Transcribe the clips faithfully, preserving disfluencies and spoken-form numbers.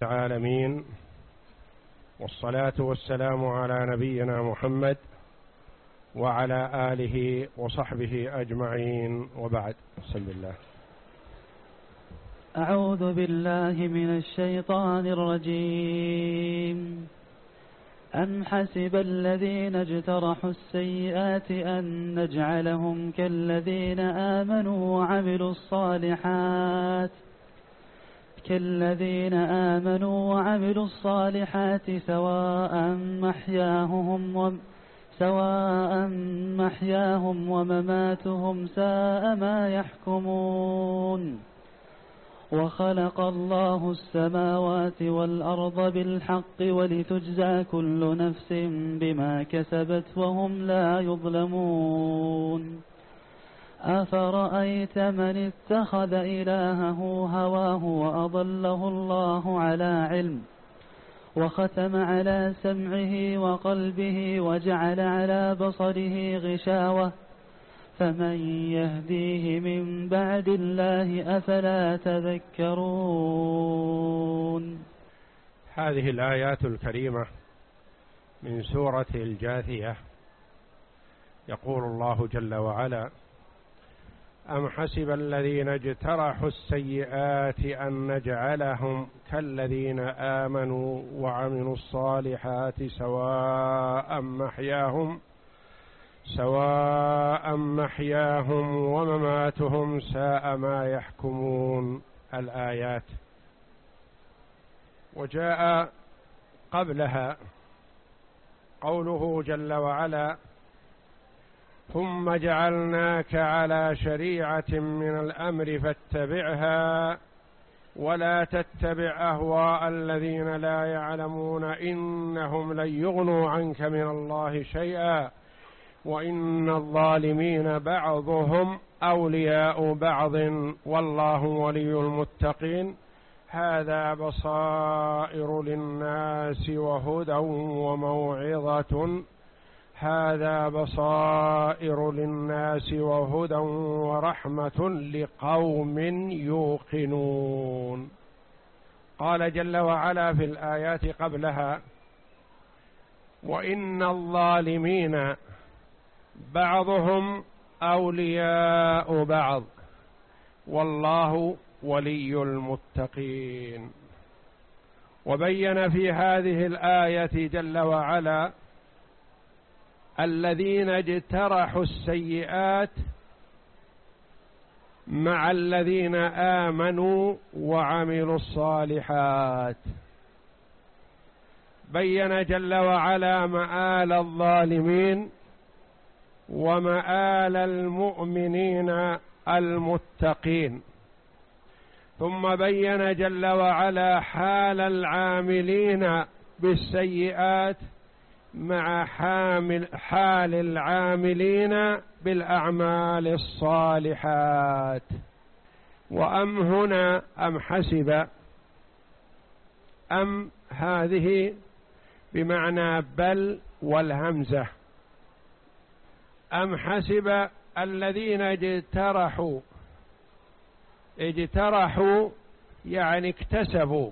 العالمين، والصلاة والسلام على نبينا محمد وعلى آله وصحبه أجمعين، وبعد. بسم الله. أعوذ بالله من الشيطان الرجيم. أم حسب الذين اجترحوا السيئات أن نجعلهم كالذين آمنوا وعملوا الصالحات كالذين آمنوا وعملوا الصالحات سواء محياهم و... سواء محياهم ومماتهم ساء ما يحكمون. وخلق الله السماوات والأرض بالحق ولتجزى كل نفس بما كسبت وهم لا يظلمون. أفرأيت من اتخذ إلهه هواه وأضله الله على علم وختم على سمعه وقلبه وجعل على بصره غشاوة فمن يهديه من بعد الله أفلا تذكرون. هذه الآيات الكريمة من سورة الجاثية. يقول الله جل وعلا: أم حسب الذين اجترحوا السيئات أن نجعلهم كالذين آمنوا وعملوا الصالحات سواء محياهم سواء محياهم ومماتهم ساء ما يحكمون. الآيات. وجاء قبلها قوله جل وعلا: ثم جعلناك على شريعة من الأمر فاتبعها ولا تتبع أهواء الذين لا يعلمون إنهم لن يغنوا عنك من الله شيئا وإن الظالمين بعضهم أولياء بعض والله ولي المتقين. هذا بصائر للناس وهدى وموعظة هذا بصائر للناس وهدى ورحمة لقوم يوقنون. قال جل وعلا في الآيات قبلها: وإن الظالمين بعضهم أولياء بعض والله ولي المتقين. وبين في هذه الآية جل وعلا الذين اجترحوا السيئات مع الذين آمنوا وعملوا الصالحات. بين جل وعلا مآل الظالمين ومآل المؤمنين المتقين، ثم بين جل وعلا حال العاملين بالسيئات مع حامل حال العاملين بالأعمال الصالحات. وأم هنا أم حسب، أم هذه بمعنى بل والهمزة. أم حسب الذين اجترحوا، اجترحوا يعني اكتسبوا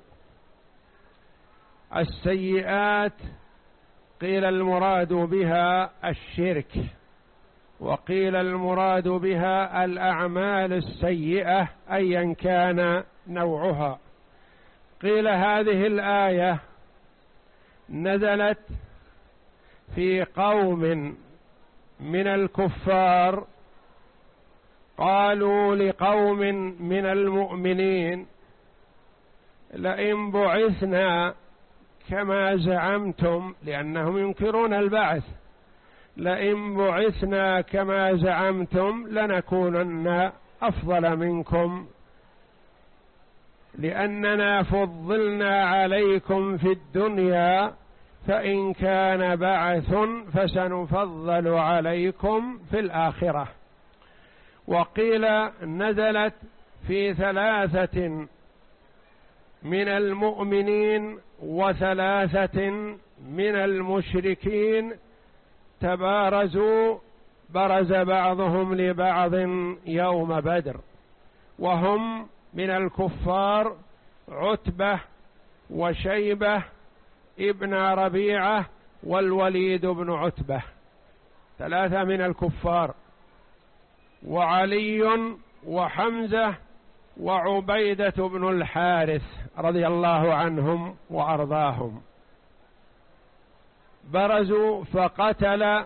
السيئات، قيل المراد بها الشرك وقيل المراد بها الأعمال السيئة أيا كان نوعها. قيل هذه الآية نزلت في قوم من الكفار قالوا لقوم من المؤمنين: لئن بعثنا كما زعمتم، لأنهم ينكرون البعث، لئن بعثنا كما زعمتم لنكونن أفضل منكم لأننا فضلنا عليكم في الدنيا فإن كان بعث فسنفضل عليكم في الآخرة. وقيل نزلت في ثلاثة من المؤمنين وثلاثة من المشركين تبارزوا، برز بعضهم لبعض يوم بدر، وهم من الكفار عتبة وشيبة ابن ربيعة والوليد بن عتبة، ثلاثة من الكفار، وعلي وحمزة وعبيدة بن الحارث رضي الله عنهم وأرضاهم. برزوا فقتل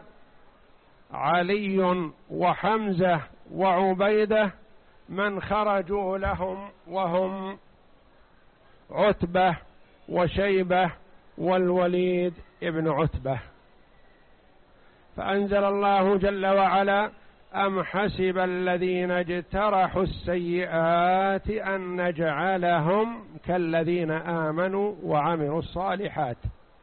علي وحمزة وعبيدة من خرجوا لهم، وهم عتبة وشيبة والوليد ابن عتبة. فأنزل الله جل وعلا: أم حسب الذين اجترحوا السيئات أن نجعلهم كالذين آمنوا وعملوا الصالحات.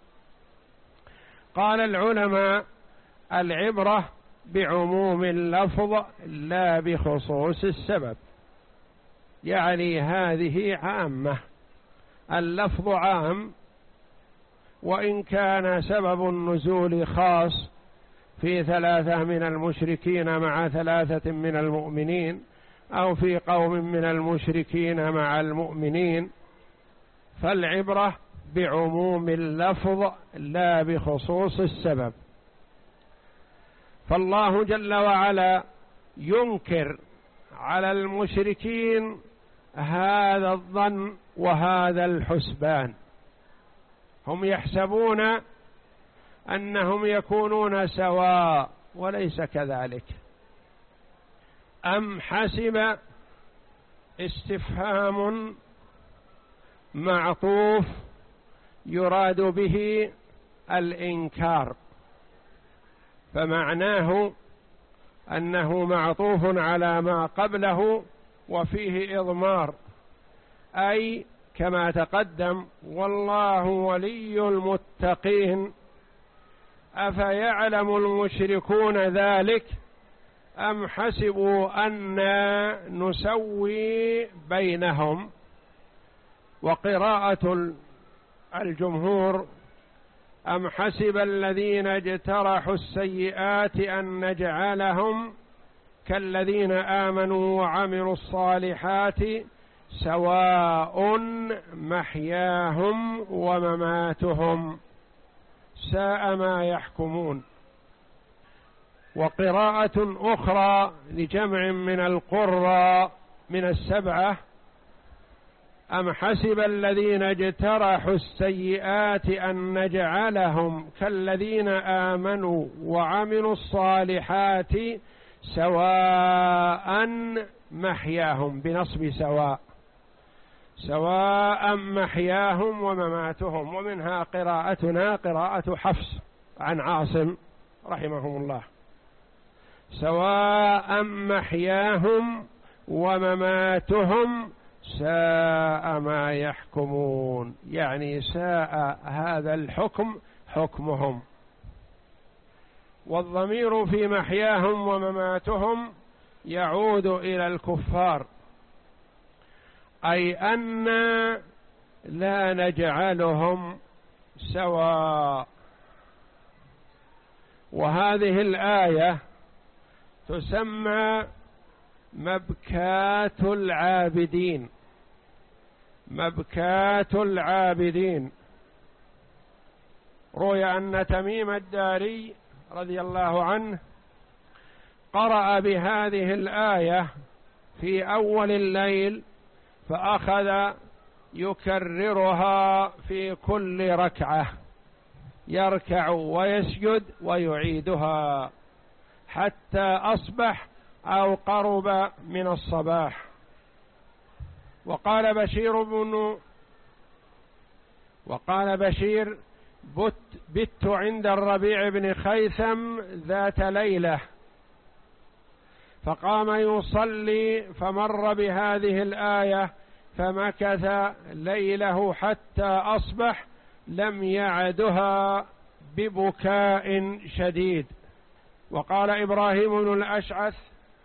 قال العلماء: العبرة بعموم اللفظ لا بخصوص السبب، يعني هذه عامة، اللفظ عام، وإن كان سبب النزول خاص في ثلاثة من المشركين مع ثلاثة من المؤمنين، أو في قوم من المشركين مع المؤمنين، فالعبرة بعموم اللفظ لا بخصوص السبب. فالله جل وعلا ينكر على المشركين هذا الظن وهذا الحسبان، هم يحسبون أنهم يكونون سواء وليس كذلك. أم حسب استفهام معطوف يراد به الإنكار، فمعناه أنه معطوف على ما قبله وفيه إضمار، أي كما تقدم: والله ولي المتقين. أفيعلم المشركون ذلك أم حسبوا أنا نسوي بينهم؟ وقراءة الجمهور: أم حسب الذين اجترحوا السيئات أن نجعلهم كالذين آمنوا وعملوا الصالحات سواء محياهم ومماتهم ساء ما يحكمون. وقراءة أخرى لجمع من القراء من السبعة: أم حسب الذين اجترحوا السيئات أن نجعلهم كالذين آمنوا وعملوا الصالحات سواء محياهم، بنصب سواء، سواء محياهم ومماتهم. ومنها قراءتنا قراءة حفص عن عاصم رحمهم الله: سواء محياهم ومماتهم ساء ما يحكمون، يعني ساء هذا الحكم حكمهم. والضمير في محياهم ومماتهم يعود إلى الكفار، أي أن لا نجعلهم سواء. وهذه الآية تسمى مبكاة العابدين، مبكاة العابدين. روي أن تميم الداري رضي الله عنه قرأ بهذه الآية في أول الليل، فأخذ يكررها في كل ركعة، يركع ويسجد ويعيدها حتى أصبح أو قرب من الصباح. وقال بشير بن وقال بشير: بت, بت عند الربيع بن خيثم ذات ليلة، فقام يصلي فمر بهذه الآية فمكث ليله حتى أصبح، لم يعدها ببكاء شديد. وقال إبراهيم بن الأشعث: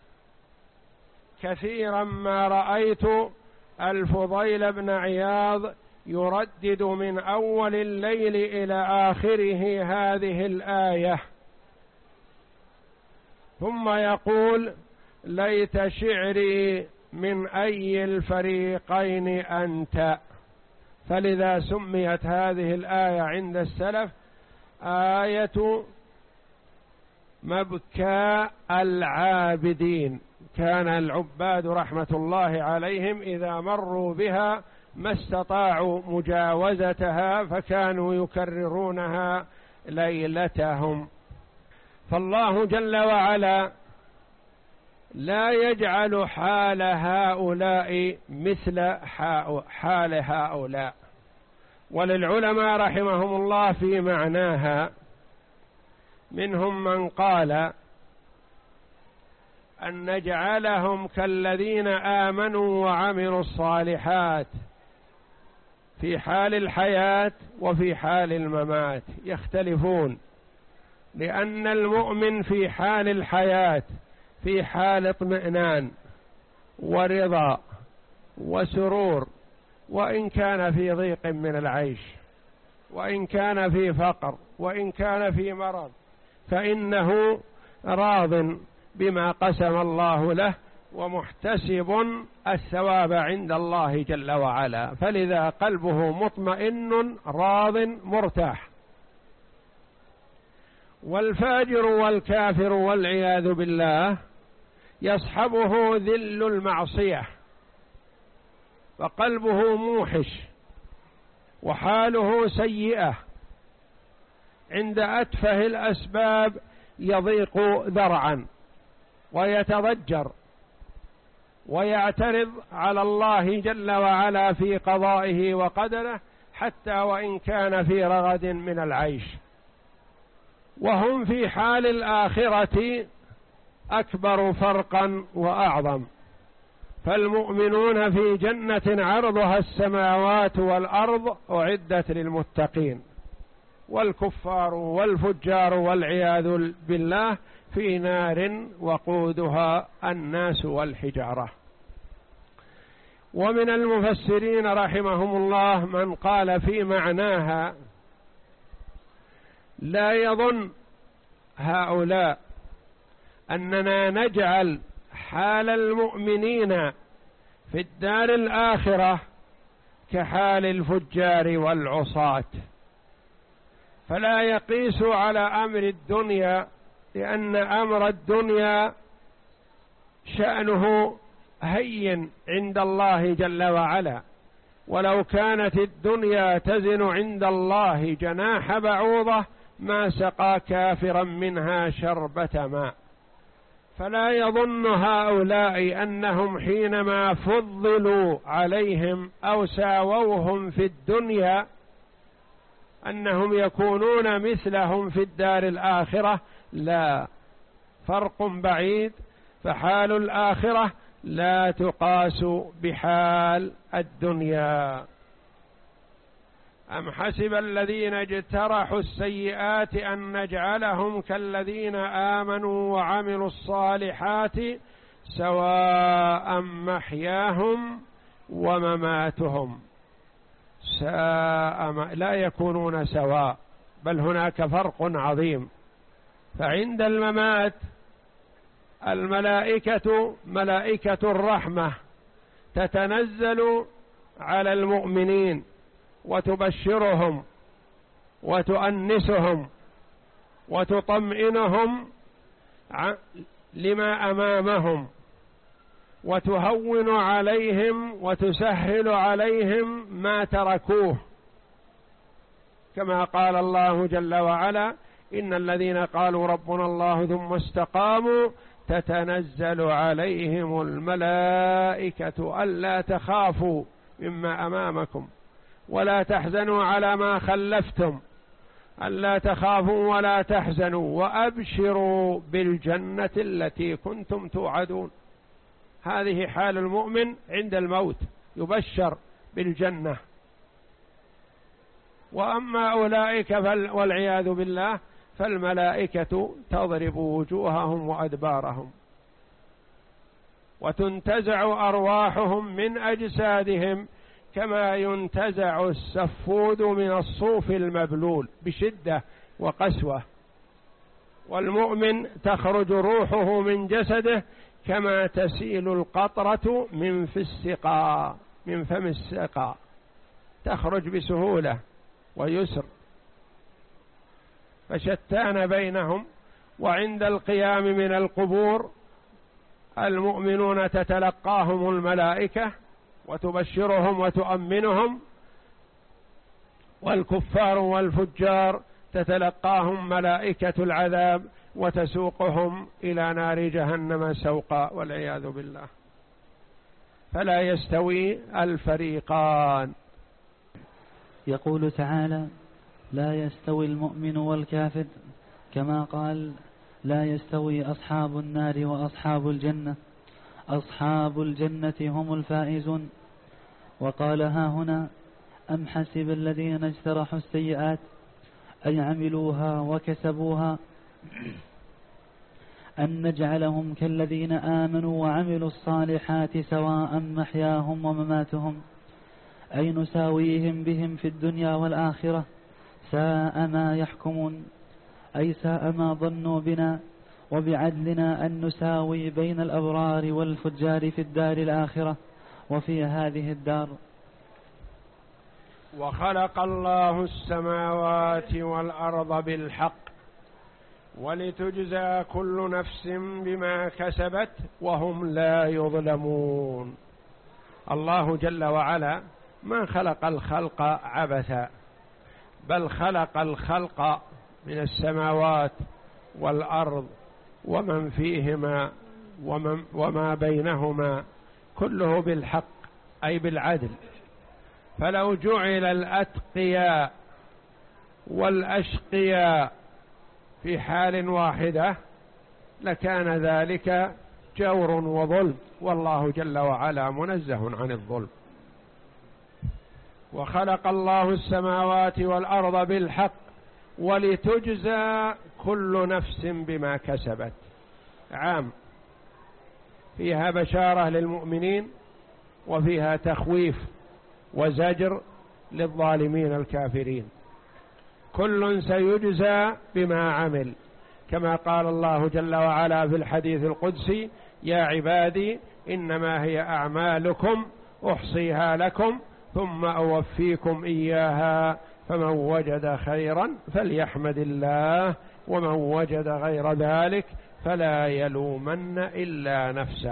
كثيرا ما رأيت الفضيل بن عياض يردد من أول الليل إلى آخره هذه الآية، ثم يقول: ليت شعري من أي الفريقين أنت، فلذا سميت هذه الآية عند السلف آية مبكى العابدين. كان العباد رحمة الله عليهم إذا مروا بها ما استطاعوا مجاوزتها فكانوا يكررونها ليلتهم. فالله جل وعلا لا يجعل حال هؤلاء مثل حال هؤلاء. وللعلماء رحمهم الله في معناها منهم من قال أن نجعلهم كالذين آمنوا وعملوا الصالحات في حال الحياة وفي حال الممات يختلفون، لأن المؤمن في حال الحياة في حال اطمئنان ورضا وسرور، وإن كان في ضيق من العيش، وإن كان في فقر، وإن كان في مرض، فإنه راض بما قسم الله له ومحتسب الثواب عند الله جل وعلا، فلذا قلبه مطمئن راض مرتاح. والفاجر والكافر والعياذ بالله يصحبه ذل المعصية وقلبه موحش وحاله سيئة، عند أتفه الأسباب يضيق ذرعا ويتضجر ويعترض على الله جل وعلا في قضائه وقدره، حتى وإن كان في رغد من العيش. وهم في حال الآخرة أكبر فرقا وأعظم، فالمؤمنون في جنة عرضها السماوات والأرض أعدت للمتقين، والكفار والفجار والعياذ بالله في نار وقودها الناس والحجارة. ومن المفسرين رحمهم الله من قال في معناها: لا يظن هؤلاء أننا نجعل حال المؤمنين في الدار الآخرة كحال الفجار والعصاة، فلا يقيس على أمر الدنيا، لأن أمر الدنيا شأنه هين عند الله جل وعلا، ولو كانت الدنيا تزن عند الله جناح بعوضة ما سقى كافرا منها شربة ماء. فلا يظن هؤلاء أنهم حينما فضلوا عليهم أو ساووهم في الدنيا أنهم يكونون مثلهم في الدار الآخرة، لا، فرق بعيد. فحال الآخرة لا تقاس بحال الدنيا. أم حسب الذين اجترحوا السيئات أن نجعلهم كالذين آمنوا وعملوا الصالحات سواء محياهم ومماتهم ساء ما لا يكونون سواء، بل هناك فرق عظيم. فعند الممات الملائكة ملائكة الرحمة تتنزل على المؤمنين وتبشرهم وتؤنسهم وتطمئنهم لما أمامهم، وتهون عليهم وتسهل عليهم ما تركوه، كما قال الله جل وعلا: إن الذين قالوا ربنا الله ثم استقاموا تتنزل عليهم الملائكة ألا تخافوا مما أمامكم ولا تحزنوا على ما خلفتم، ألا تخافوا ولا تحزنوا وأبشروا بالجنة التي كنتم توعدون. هذه حال المؤمن عند الموت، يبشر بالجنة. وأما أولئك والعياذ بالله فالملائكة تضرب وجوههم وأدبارهم وتنتزع أرواحهم من أجسادهم كما ينتزع السفود من الصوف المبلول بشدة وقسوة، والمؤمن تخرج روحه من جسده كما تسيل القطرة من في السقاء من فم السقاء، تخرج بسهولة ويسر، فشتان بينهم. وعند القيام من القبور المؤمنون تتلقاهم الملائكة وتبشرهم وتؤمنهم، والكفار والفجار تتلقاهم ملائكة العذاب وتسوقهم إلى نار جهنم سوقا والعياذ بالله. فلا يستوي الفريقان. يقول تعالى: لا يستوي المؤمن والكافر، كما قال: لا يستوي أصحاب النار وأصحاب الجنة، أصحاب الجنة هم الفائزون. وقال: ها هنا: أم حسب الذين اجترحوا السيئات أن عملوها وكسبوها أن نجعلهم كالذين آمنوا وعملوا الصالحات سواء محياهم ومماتهم أي نساويهم بهم في الدنيا والآخرة، ساء ما يحكمون، أي ساء ما ظنوا بنا وبعدلنا أن نساوي بين الأبرار والفجار في الدار الآخرة وفي هذه الدار. وخلق الله السماوات والأرض بالحق ولتجزى كل نفس بما كسبت وهم لا يظلمون. الله جل وعلا ما خلق الخلق عبثا، بل خلق الخلق من السماوات والأرض ومن فيهما ومن وما بينهما كله بالحق أي بالعدل. فلو جعل الأتقياء والأشقياء في حال واحدة لكان ذلك جور وظلم، والله جل وعلا منزه عن الظلم. وخلق الله السماوات والأرض بالحق ولتجزى كل نفس بما كسبت، عام، فيها بشارة للمؤمنين وفيها تخويف وزجر للظالمين الكافرين. كل سيجزى بما عمل، كما قال الله جل وعلا في الحديث القدسي: يا عبادي إنما هي أعمالكم أحصيها لكم ثم أوفيكم إياها فمن وجد خيرا فليحمد الله ومن وجد غير ذلك فلا يلومن إلا نفسه.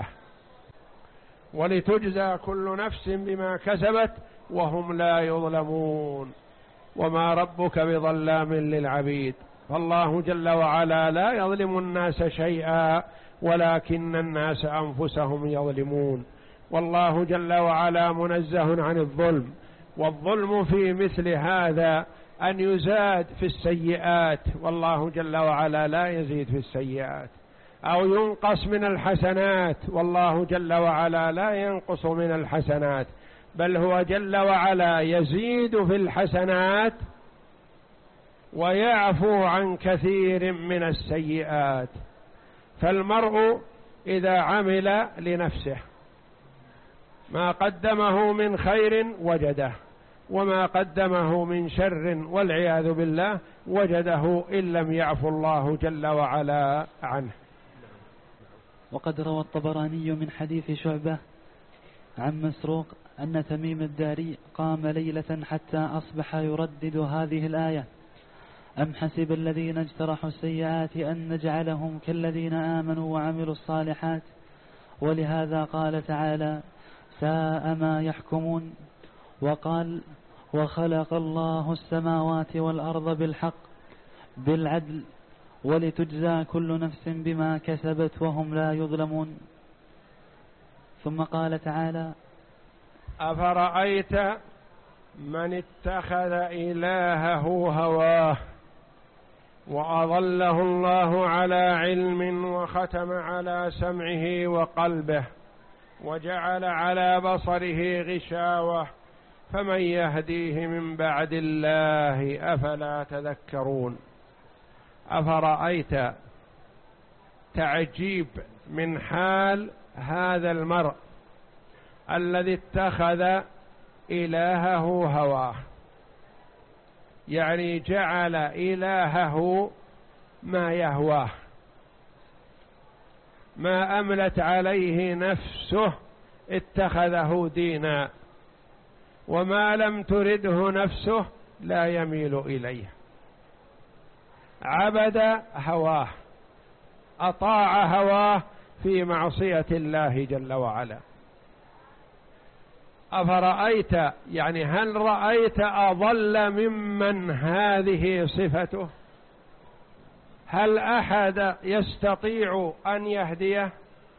ولتجزى كل نفس بما كسبت وهم لا يظلمون. وما ربك بظلام للعبيد، فالله جل وعلا لا يظلم الناس شيئا ولكن الناس أنفسهم يظلمون. والله جل وعلا منزه عن الظلم، والظلم في مثل هذا أن يزاد في السيئات، والله جل وعلا لا يزيد في السيئات، أو ينقص من الحسنات، والله جل وعلا لا ينقص من الحسنات، بل هو جل وعلا يزيد في الحسنات ويعفو عن كثير من السيئات. فالمرء إذا عمل لنفسه ما قدمه من خير وجده، وما قدمه من شر والعياذ بالله وجده إن لم يعفو الله جل وعلا عنه. وقد روى الطبراني من حديث شعبة عن مسروق أن تميم الداري قام ليلة حتى أصبح يردد هذه الآية: أم حسب الذين اجترحوا السيئات أن نجعلهم كالذين آمنوا وعملوا الصالحات. ولهذا قال تعالى: ساء ما يحكمون. وقال: وخلق الله السماوات والأرض بالحق بالعدل ولتجزى كل نفس بما كسبت وهم لا يظلمون. ثم قال تعالى: أفرأيت من اتخذ إلهه هواه وأضله الله على علم وختم على سمعه وقلبه وجعل على بصره غشاوة فمن يهديه من بعد الله أفلا تذكرون. أفرأيت، تعجيب من حال هذا المرء الذي اتخذ إلهه هواه، يعني جعل إلهه ما يهواه، ما أملت عليه نفسه اتخذه دينا، وما لم ترده نفسه لا يميل إليه. عبد هواه، أطاع هواه في معصية الله جل وعلا. أفرأيت، يعني هل رأيت أضل ممن هذه صفته؟ هل أحد يستطيع أن يهديه؟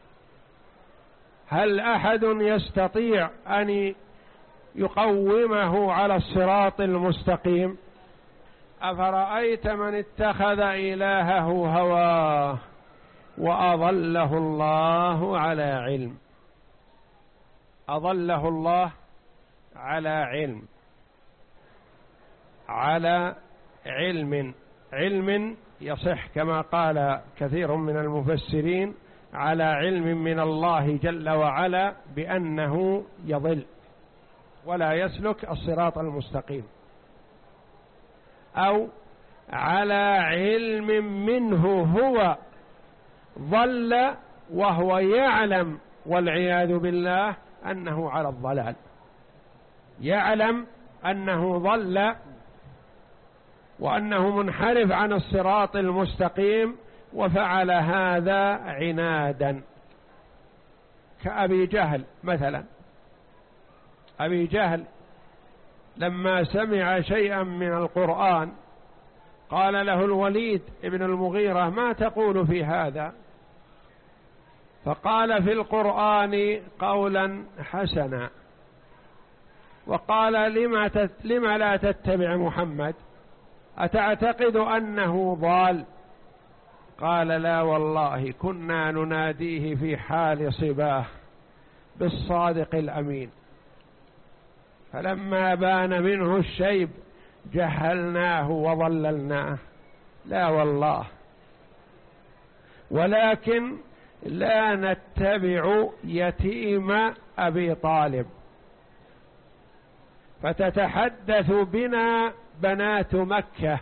هل أحد يستطيع أن يقومه على الصراط المستقيم؟ أفرأيت من اتخذ إلهه هواه وأضله الله على علم. أضله الله على علم، على علم، علم يصح كما قال كثير من المفسرين على علم من الله جل وعلا بأنه يضل ولا يسلك الصراط المستقيم، أو على علم منه هو ضل وهو يعلم والعياذ بالله أنه على الضلال، يعلم أنه ضل وأنه منحرف عن الصراط المستقيم وفعل هذا عنادا، كأبي جهل مثلا. أبي جهل لما سمع شيئا من القرآن قال له الوليد ابن المغيرة: ما تقول في هذا؟ فقال: في القرآن قولا حسنا. وقال: لما, تت... لما لا تتبع محمد؟ أتعتقد أنه ضال؟ قال: لا والله كنا نناديه في حال صباه بالصادق الأمين، فلما بان منه الشيب جهلناه وضللناه. لا والله، ولكن لا نتبع يتيم أبي طالب، فتتحدث بنا بنات مكة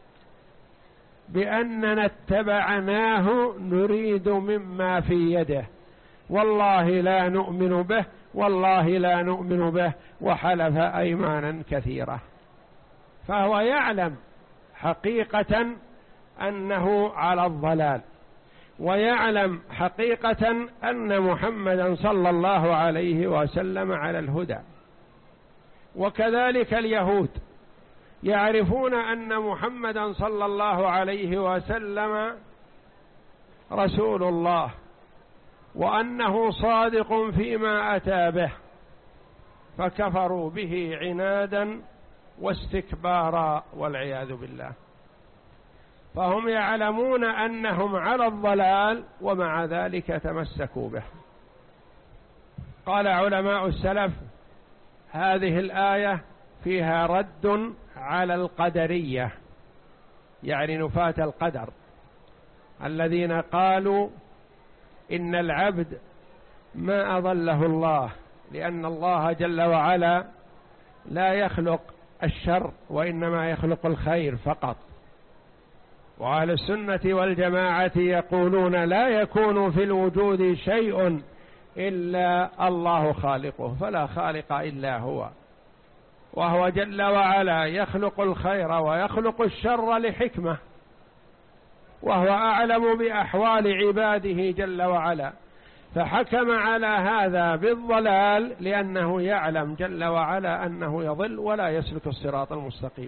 بأننا اتبعناه نريد مما في يده، والله لا نؤمن به، والله لا نؤمن به، وحلف أيمانا كثيرة. فهو يعلم حقيقة أنه على الضلال، ويعلم حقيقة أن محمدا صلى الله عليه وسلم على الهدى. وكذلك اليهود يعرفون أن محمدا صلى الله عليه وسلم رسول الله وأنه صادق فيما أتى به، فكفروا به عنادا واستكبارا والعياذ بالله. فهم يعلمون أنهم على الضلال ومع ذلك تمسكوا به. قال علماء السلف: هذه الآية فيها رد على القدرية، يعني نفاة القدر، الذين قالوا إن العبد ما أضله الله، لأن الله جل وعلا لا يخلق الشر وإنما يخلق الخير فقط. وأهل السنة والجماعة يقولون لا يكون في الوجود شيء إلا الله خالقه، فلا خالق إلا هو، وهو جل وعلا يخلق الخير ويخلق الشر لحكمة، وهو أعلم بأحوال عباده جل وعلا، فحكم على هذا بالضلال لأنه يعلم جل وعلا أنه يضل ولا يسلك الصراط المستقيم،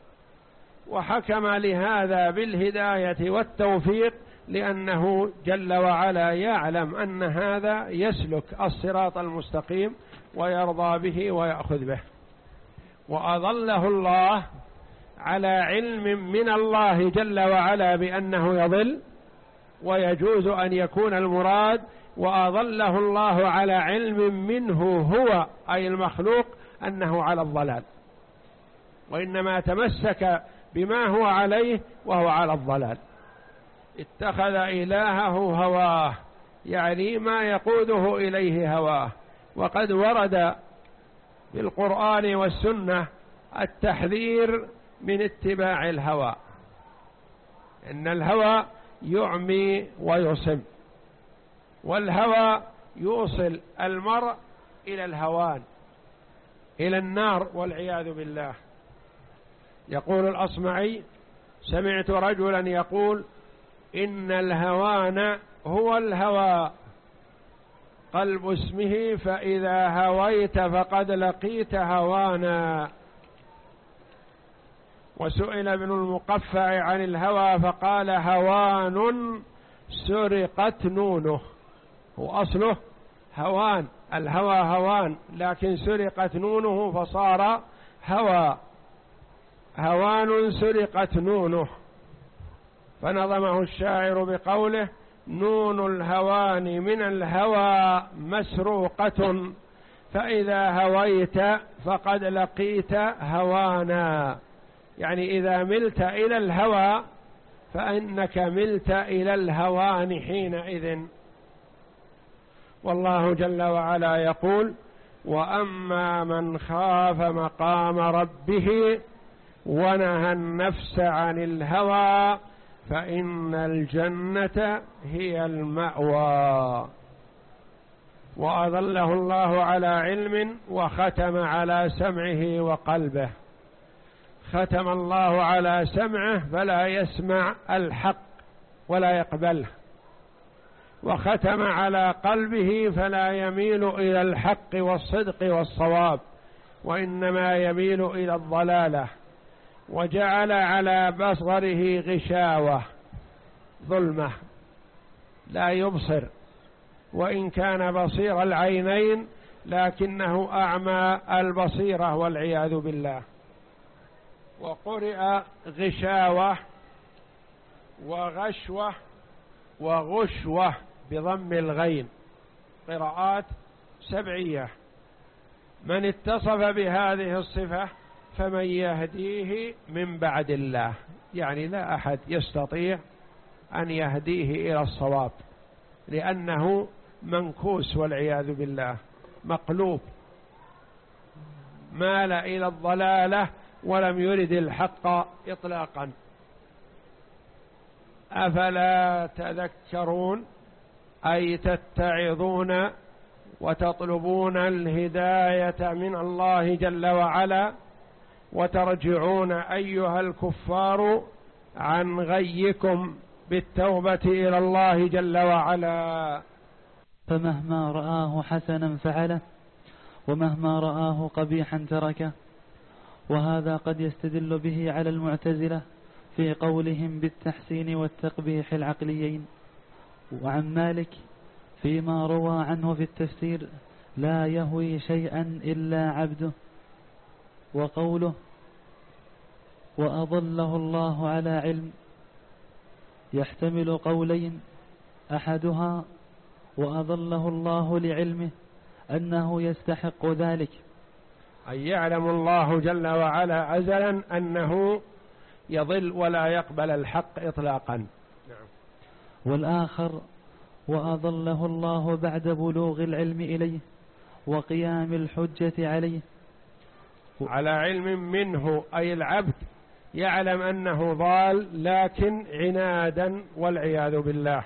وحكم لهذا بالهداية والتوفيق لأنه جل وعلا يعلم أن هذا يسلك الصراط المستقيم ويرضى به ويأخذ به. وأضله الله على علم من الله جل وعلا بأنه يضل، ويجوز أن يكون المراد وأضله الله على علم منه هو أي المخلوق أنه على الضلال، وإنما تمسك بما هو عليه وهو على الضلال. اتخذ إلهه هواه، يعني ما يقوده إليه هواه. وقد ورد في القرآن والسنة التحذير من اتباع الهوى، إن الهوى يعمي ويصم، والهوى يوصل المرء إلى الهوان، إلى النار والعياذ بالله. يقول الأصمعي: سمعت رجلا يقول: إن الهوان هو الهوى قلب اسمه، فإذا هويت فقد لقيت هوانا. وسئل ابن المقفع عن الهوى فقال: هوان سرقت نونه. هو أصله هوان، الهوى هوان، لكن سرقت نونه فصار هوى. هوان سرقت نونه. فنظمه الشاعر بقوله: نون الهوان من الهوى مسروقة، فإذا هويت فقد لقيت هوانا. يعني إذا ملت إلى الهوى فإنك ملت إلى الهوان حينئذ. والله جل وعلا يقول: وأما من خاف مقام ربه ونهى النفس عن الهوى فإن الجنة هي المأوى. وأظله الله على علم وختم على سمعه وقلبه. ختم الله على سمعه فلا يسمع الحق ولا يقبله، وختم على قلبه فلا يميل إلى الحق والصدق والصواب، وإنما يميل إلى الضلالة. وجعل على بصره غشاوة، ظلمة، لا يبصر، وإن كان بصير العينين لكنه أعمى البصيرة والعياذ بالله. وقرئ غشاوة وغشوة وغشوة بضم الغين، قراءات سبعية. من اتصف بهذه الصفة فمن يهديه من بعد الله، يعني لا أحد يستطيع أن يهديه إلى الصواب، لأنه منكوس والعياذ بالله، مقلوب، مال إلى الضلالة ولم يرد الحق إطلاقا. أفلا تذكرون، أي تتعظون وتطلبون الهداية من الله جل وعلا، وترجعون أيها الكفار عن غيكم بالتوبة إلى الله جل وعلا. فمهما رآه حسنا فعله، ومهما رآه قبيحا تركه. وهذا قد يستدل به على المعتزلة في قولهم بالتحسين والتقبيح العقليين. وعن مالك فيما روى عنه في التفسير: لا يهوي شيئا إلا عبده. وقوله: وأضله الله على علم، يحتمل قولين: أحدها وأضله الله لعلمه أنه يستحق ذلك، أي يعلم الله جل وعلا أزلا أنه يضل ولا يقبل الحق إطلاقا. نعم. والآخر وأضله الله بعد بلوغ العلم إليه وقيام الحجة عليه. على علم منه، أي العبد يعلم أنه ضال لكن عنادا والعياذ بالله.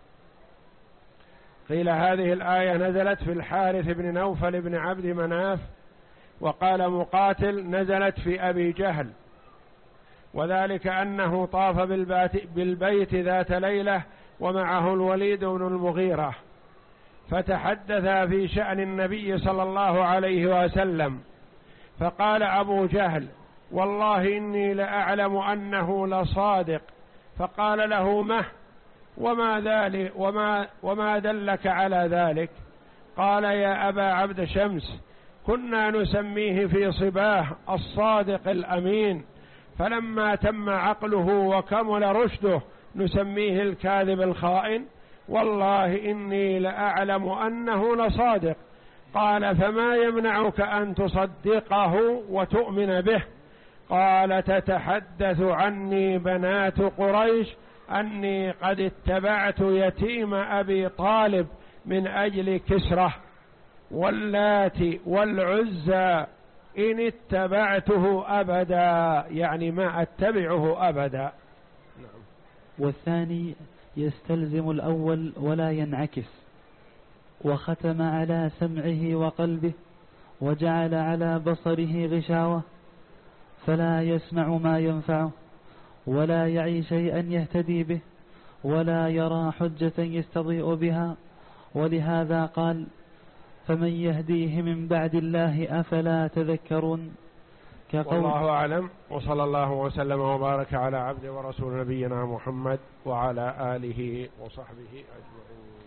قيل هذه الآية نزلت في الحارث بن نوفل بن عبد مناف، وقال مقاتل نزلت في أبي جهل، وذلك أنه طاف بالبيت ذات ليلة ومعه الوليد بن المغيرة، فتحدث في شأن النبي صلى الله عليه وسلم، فقال أبو جهل: والله إني لأعلم أنه لصادق. فقال له: مه وما ذلك وما, وما دلك على ذلك؟ قال: يا أبا عبد شمس، كنا نسميه في صباه الصادق الأمين، فلما تم عقله وكمل رشده نسميه الكاذب الخائن. والله إني لأعلم أنه لصادق. قال: فما يمنعك أن تصدقه وتؤمن به؟ قال: تتحدث عني بنات قريش أني قد اتبعت يتيم أبي طالب من أجل كسرة، واللات والعزى إن اتبعته أبدا، يعني ما أتبعه أبدا. والثاني يستلزم الأول ولا ينعكس. وختم على سمعه وقلبه وجعل على بصره غشاوة فلا يسمع ما ينفعه ولا يعي شيئا يهتدي به ولا يرى حجة يستضيء بها. ولهذا قال: فمن يهديه من بعد الله أفلا تذكرون. والله أعلم، وصلى الله وسلم وبارك على عبد ورسول نبينا محمد وعلى آله وصحبه أجمعين.